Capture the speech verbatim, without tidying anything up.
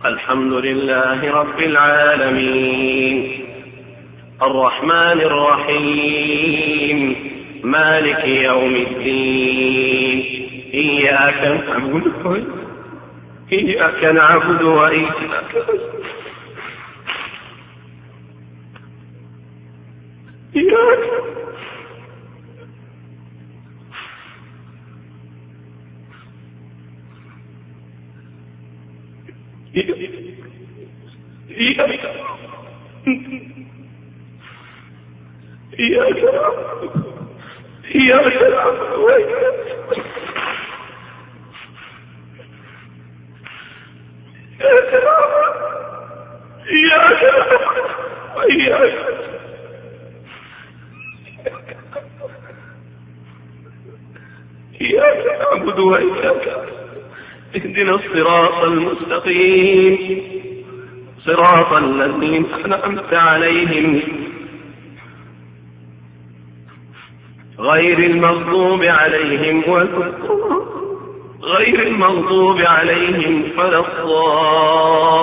الحمد لله رب العالمين الرحمن الرحيم مالك يوم الدين إياك نعبد إياك نعبد وإياك إياك إياك إياك إياك نعبد وإياك إياك وإياك إياك نعبد وإياك اهدنا الصراط المستقيم صراط الذين أنعمت عليهم غير المغضوب عليهم ولا غير المغضوب عليهم ولا الضالين